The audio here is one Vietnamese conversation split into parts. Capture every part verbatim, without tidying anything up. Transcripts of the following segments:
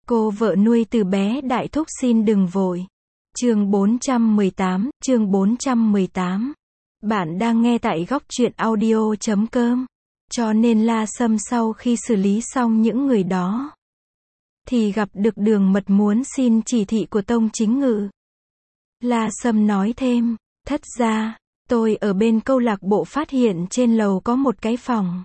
Cô vợ nuôi từ bé đại thúc xin đừng vội. Chương bốn trăm mười tám, chương bốn trăm mười tám. Bạn đang nghe tại góc truyện audio chấm com. Cho nên La Sâm sau khi xử lý xong những người đó, thì gặp được Đường Mật muốn xin chỉ thị của Tông Chính Ngự. La Sâm nói thêm, thất gia, tôi ở bên câu lạc bộ phát hiện trên lầu có một cái phòng.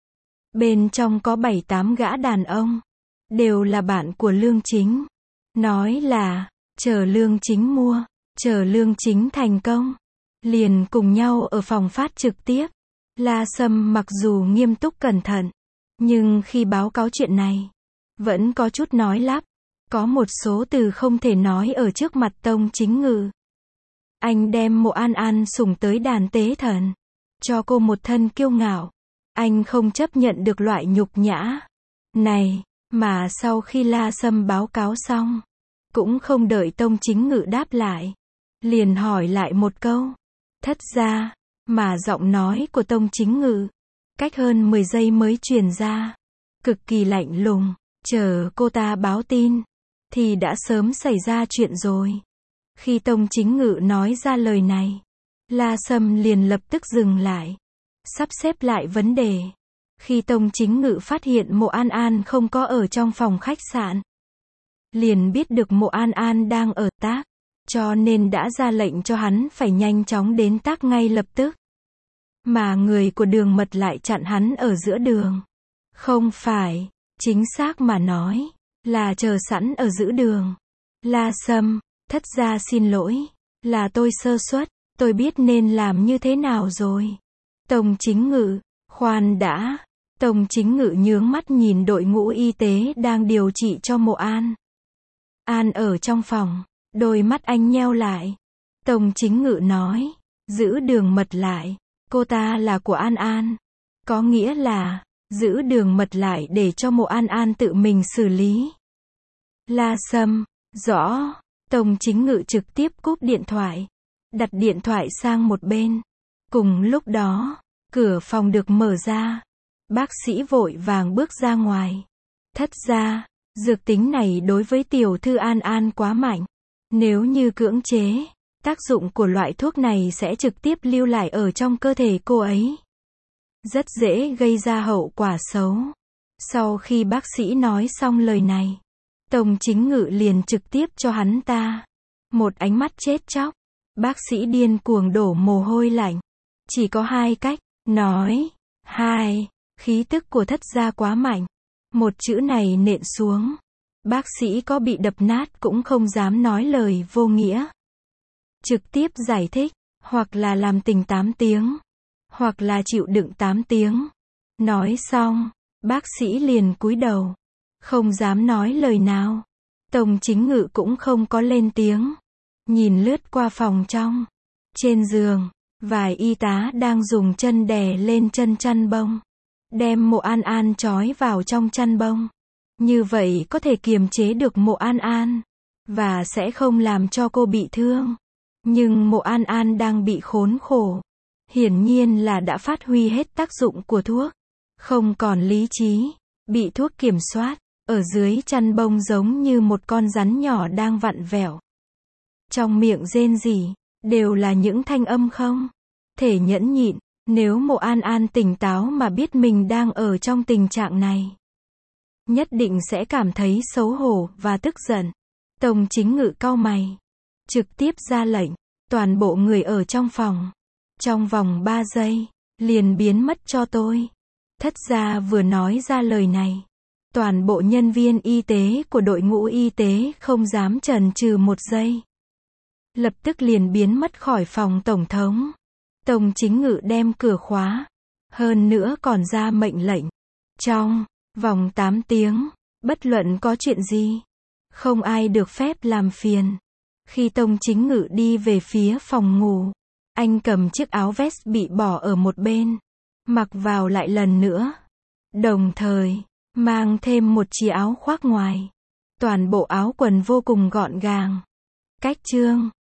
Bên trong có bảy tám gã đàn ông, đều là bạn của Lương Chính. Nói là, chờ Lương Chính mua, chờ Lương Chính thành công, liền cùng nhau ở phòng phát trực tiếp. La Sâm mặc dù nghiêm túc cẩn thận, nhưng khi báo cáo chuyện này, vẫn có chút nói lắp. Có một số từ không thể nói ở trước mặt Tông Chính Ngự. Anh đem Mộ An An sủng tới đàn tế thần, cho cô một thân kiêu ngạo. Anh không chấp nhận được loại nhục nhã này, mà sau khi La Sâm báo cáo xong, cũng không đợi Tông Chính Ngự đáp lại, liền hỏi lại một câu, thất gia, mà giọng nói của Tông Chính Ngự, cách hơn mười giây mới truyền ra, cực kỳ lạnh lùng, chờ cô ta báo tin, thì đã sớm xảy ra chuyện rồi. Khi Tông Chính Ngự nói ra lời này, La Sâm liền lập tức dừng lại, sắp xếp lại vấn đề. Khi Tông Chính Ngự phát hiện Mộ An An không có ở trong phòng khách sạn, liền biết được Mộ An An đang ở tác, cho nên đã ra lệnh cho hắn phải nhanh chóng đến tác ngay lập tức. Mà người của Đường Mật lại chặn hắn ở giữa đường. Không phải, chính xác mà nói, là chờ sẵn ở giữa đường. La Sâm, thất gia xin lỗi, là tôi sơ suất, tôi biết nên làm như thế nào rồi. Tông Chính Ngự, khoan đã. Tông Chính Ngự nhướng mắt nhìn đội ngũ y tế đang điều trị cho Mộ An An ở trong phòng, đôi mắt anh nheo lại. Tông Chính Ngự nói, giữ Đường Mật lại, cô ta là của An An, có nghĩa là, giữ Đường Mật lại để cho Mộ An An tự mình xử lý. La Sâm, rõ. Tông Chính Ngự trực tiếp cúp điện thoại, đặt điện thoại sang một bên. Cùng lúc đó, cửa phòng được mở ra. Bác sĩ vội vàng bước ra ngoài. Thất gia, dược tính này đối với tiểu thư An An quá mạnh. Nếu như cưỡng chế, tác dụng của loại thuốc này sẽ trực tiếp lưu lại ở trong cơ thể cô ấy. Rất dễ gây ra hậu quả xấu. Sau khi bác sĩ nói xong lời này, Tông Chính Ngự liền trực tiếp cho hắn ta một ánh mắt chết chóc. Bác sĩ điên cuồng đổ mồ hôi lạnh. Chỉ có hai cách, nói. Hai, khí tức của thất gia quá mạnh. Một chữ này nện xuống, bác sĩ có bị đập nát cũng không dám nói lời vô nghĩa. Trực tiếp giải thích, hoặc là làm tình tám tiếng, hoặc là chịu đựng tám tiếng. Nói xong, bác sĩ liền cúi đầu, không dám nói lời nào. Tông Chính Ngự cũng không có lên tiếng, nhìn lướt qua phòng trong. Trên giường, vài y tá đang dùng chân đè lên chân chăn bông, đem Mộ An An trói vào trong chăn bông. Như vậy có thể kiềm chế được Mộ An An, và sẽ không làm cho cô bị thương. Nhưng Mộ An An đang bị khốn khổ. Hiển nhiên là đã phát huy hết tác dụng của thuốc. Không còn lý trí, bị thuốc kiểm soát, ở dưới chăn bông giống như một con rắn nhỏ đang vặn vẹo. Trong miệng rên rỉ, đều là những thanh âm không thể nhẫn nhịn. Nếu Mộ An An tỉnh táo mà biết mình đang ở trong tình trạng này, nhất định sẽ cảm thấy xấu hổ và tức giận. Tông Chính Ngự cau mày, trực tiếp ra lệnh, toàn bộ người ở trong phòng, trong vòng ba giây, liền biến mất cho tôi. Thất gia vừa nói ra lời này, toàn bộ nhân viên y tế của đội ngũ y tế không dám chần chừ một giây. Lập tức liền biến mất khỏi phòng tổng thống. Tông Chính Ngự đem cửa khóa, hơn nữa còn ra mệnh lệnh. Trong vòng tám tiếng, bất luận có chuyện gì, không ai được phép làm phiền. Khi Tông Chính Ngự đi về phía phòng ngủ, anh cầm chiếc áo vest bị bỏ ở một bên, mặc vào lại lần nữa. Đồng thời, mang thêm một chiếc áo khoác ngoài. Toàn bộ áo quần vô cùng gọn gàng, cách chương.